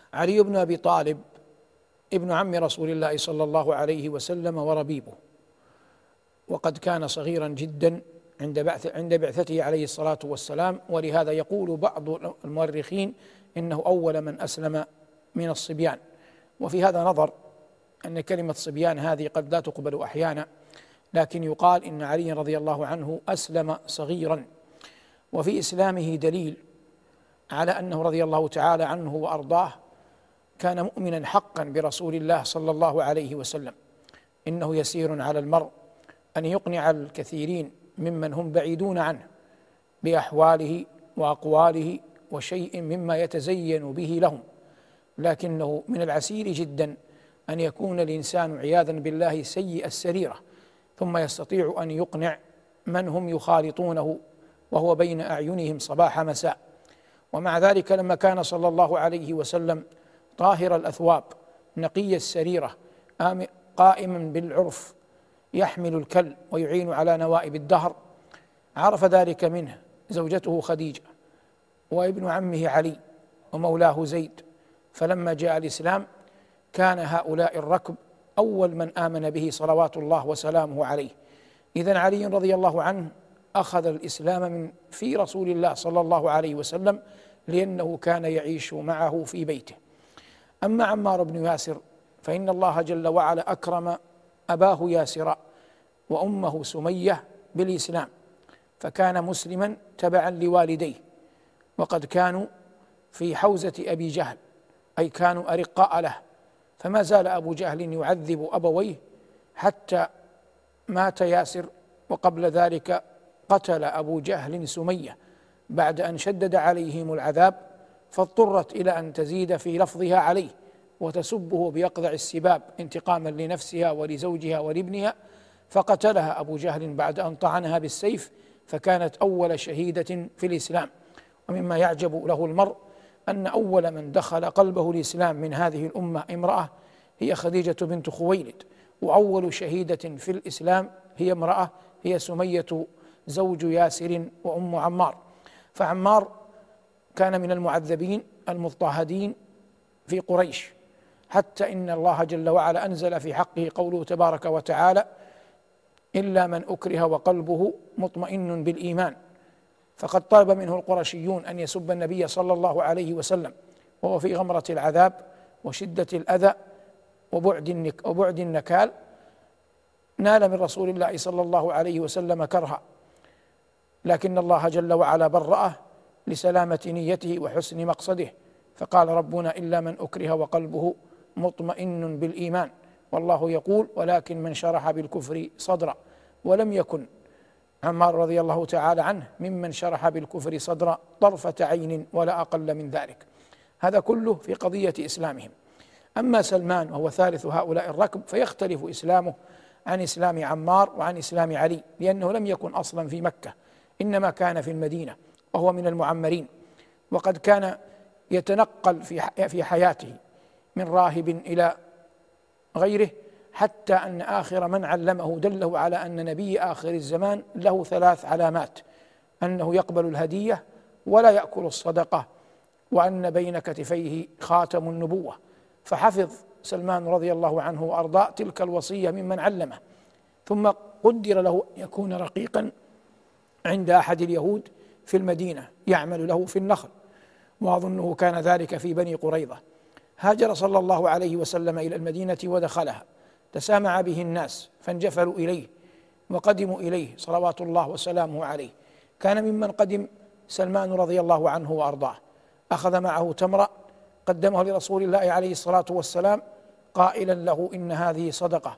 علي بن أبي طالب ابن عم رسول الله صلى الله عليه وسلم وربيبه، وقد كان صغيرا جدا عند بعثته عليه الصلاة والسلام، ولهذا يقول بعض المؤرخين إنه أول من أسلم من الصبيان. وفي هذا نظر أن كلمة صبيان هذه قد لا تقبل أحيانا، لكن يقال إن علي رضي الله عنه أسلم صغيرا، وفي إسلامه دليل على أنه رضي الله تعالى عنه وأرضاه كان مؤمنا حقا برسول الله صلى الله عليه وسلم. إنه يسير على المرء أن يقنع الكثيرين ممن هم بعيدون عنه بأحواله وأقواله وشيء مما يتزين به لهم، لكنه من العسير جدا أن يكون الإنسان عياذا بالله سيء السريرة ثم يستطيع أن يقنع من هم يخالطونه وهو بين أعينهم صباح مساء. ومع ذلك لما كان صلى الله عليه وسلم طاهر الأثواب نقي السريرة قائما بالعرف يحمل الكل ويعين على نوائب الدهر، عرف ذلك منه زوجته خديجة وابن عمه علي ومولاه زيد. فلما جاء الإسلام كان هؤلاء الركب أول من آمن به صلوات الله وسلامه عليه. إذن علي رضي الله عنه أخذ الإسلام من في رسول الله صلى الله عليه وسلم، لأنه كان يعيش معه في بيته. أما عمار بن ياسر فإن الله جل وعلا أكرم أباه ياسر وأمه سمية بالإسلام، فكان مسلما تبعا لوالديه، وقد كانوا في حوزة أبي جهل، أي كانوا أرقاء له، فما زال أبو جهل يعذب أبويه حتى مات ياسر، وقبل ذلك قتل أبو جهل سمية بعد أن شدد عليهم العذاب، فاضطرت إلى أن تزيد في لفظها عليه وتسبه بأقذع السباب انتقاما لنفسها ولزوجها ولابنها، فقتلها أبو جهل بعد أن طعنها بالسيف، فكانت أول شهيدة في الإسلام. ومما يعجب له المرء أن أول من دخل قلبه الإسلام من هذه الأمة امرأة هي خديجة بنت خويلد، وأول شهيدة في الإسلام هي امرأة هي سمية زوج ياسر وأم عمار. فعمار كان من المعذبين المضطهدين في قريش، حتى إن الله جل وعلا أنزل في حقه قوله تبارك وتعالى: إلا من أكره وقلبه مطمئن بالإيمان. فقد طلب منه القرشيون أن يسب النبي صلى الله عليه وسلم وهو في غمرة العذاب وشدة الأذى وبعد النكال، نال من رسول الله صلى الله عليه وسلم كرها، لكن الله جل وعلا برأه لسلامة نيته وحسن مقصده، فقال ربنا: إلا من أكره وقلبه مطمئن بالإيمان. والله يقول: ولكن من شرح بالكفر صدرا. ولم يكن عمار رضي الله تعالى عنه ممن شرح بالكفر صدرا طرفة عين ولا أقل من ذلك. هذا كله في قضية إسلامهم. أما سلمان وهو ثالث هؤلاء الركب فيختلف إسلامه عن إسلام عمار وعن إسلام علي، لأنه لم يكن أصلا في مكة، إنما كان في المدينة وهو من المعمرين، وقد كان يتنقل في حياته من راهب إلى غيره، حتى أن آخر من علمه دله على أن نبي آخر الزمان له 3 علامات: أنه يقبل الهدية ولا يأكل الصدقة، وأن بين كتفيه خاتم النبوة. فحفظ سلمان رضي الله عنه وأرضاه تلك الوصية ممن علمه، ثم قدر له أن يكون رقيقا عند أحد اليهود في المدينة يعمل له في النخل، وأظنه كان ذلك في بني قريظة. هاجر صلى الله عليه وسلم إلى المدينة ودخلها، تسامع به الناس فانجفلوا إليه وقدموا إليه صلوات الله وسلامه عليه. كان ممن قدم سلمان رضي الله عنه وأرضاه، أخذ معه تمرة قدمه لرسول الله عليه الصلاة والسلام قائلا له: إن هذه صدقة.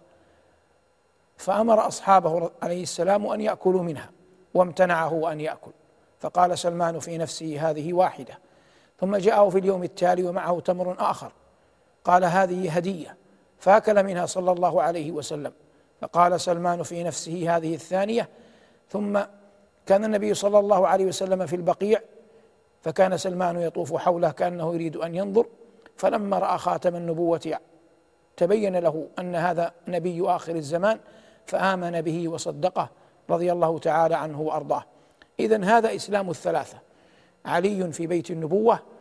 فأمر أصحابه عليه السلام أن يأكلوا منها، وامتنعه أن يأكل، فقال سلمان في نفسه: هذه واحدة. ثم جاءه في اليوم التالي ومعه تمر آخر، قال: هذه هدية، فأكل منها صلى الله عليه وسلم. فقال سلمان في نفسه: هذه الثانية. ثم كان النبي صلى الله عليه وسلم في البقيع، فكان سلمان يطوف حوله كأنه يريد أن ينظر، فلما رأى خاتم النبوة تبين له أن هذا نبي آخر الزمان، فآمن به وصدقه رضي الله تعالى عنه وأرضاه. إذن هذا إسلام الثلاثة: علي في بيت النبوة،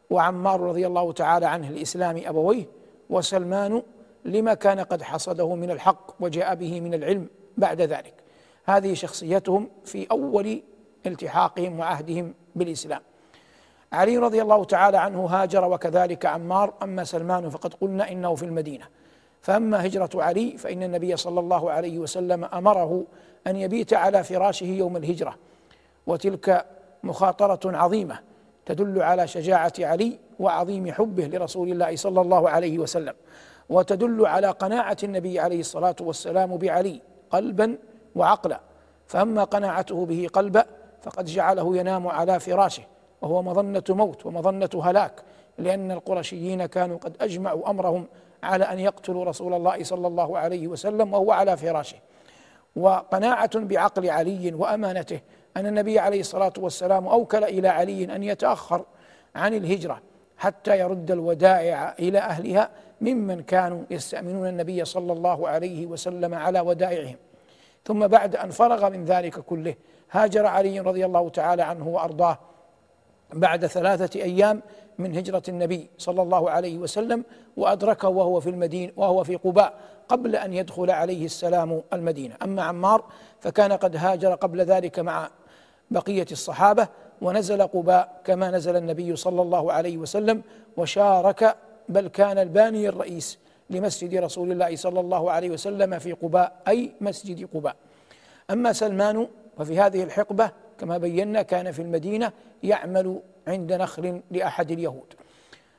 وعمار رضي الله تعالى عنه لإسلام أبويه، وسلمان لما كان قد حصده من الحق وجاء به من العلم بعد ذلك. هذه شخصيتهم في أول التحاقهم وعهدهم بالإسلام. علي رضي الله تعالى عنه هاجر وكذلك عمار. أما سلمان فقد قلنا إنه في المدينة. فأما هجرة علي فإن النبي صلى الله عليه وسلم أمره أن يبيت على فراشه يوم الهجرة، وتلك مخاطرة عظيمة تدل على شجاعة علي وعظيم حبه لرسول الله صلى الله عليه وسلم، وتدل على قناعة النبي عليه الصلاة والسلام بعلي قلبا وعقلا. فأما قناعته به قلبا فقد جعله ينام على فراشه وهو مظنة موت ومظنة هلاك، لأن القرشيين كانوا قد أجمعوا أمرهم على أن يقتلوا رسول الله صلى الله عليه وسلم وهو على فراشه. وقناعة بعقل علي وأمانته أن النبي عليه الصلاة والسلام أوكل إلى علي أن يتأخر عن الهجرة حتى يرد الودائع إلى أهلها ممن كانوا يستأمنون النبي صلى الله عليه وسلم على ودائعهم. ثم بعد أن فرغ من ذلك كله هاجر علي رضي الله تعالى عنه وأرضاه بعد 3 أيام من هجرة النبي صلى الله عليه وسلم، وأدركه وهو في المدينة وهو في قباء قبل أن يدخل عليه السلام المدينة. أما عمار فكان قد هاجر قبل ذلك مع بقية الصحابة ونزل قباء كما نزل النبي صلى الله عليه وسلم، وشارك بل كان الباني الرئيس لمسجد رسول الله صلى الله عليه وسلم في قباء أي مسجد قباء. أما سلمان ففي هذه الحقبة كما بينا كان في المدينة يعمل عند نخل لأحد اليهود.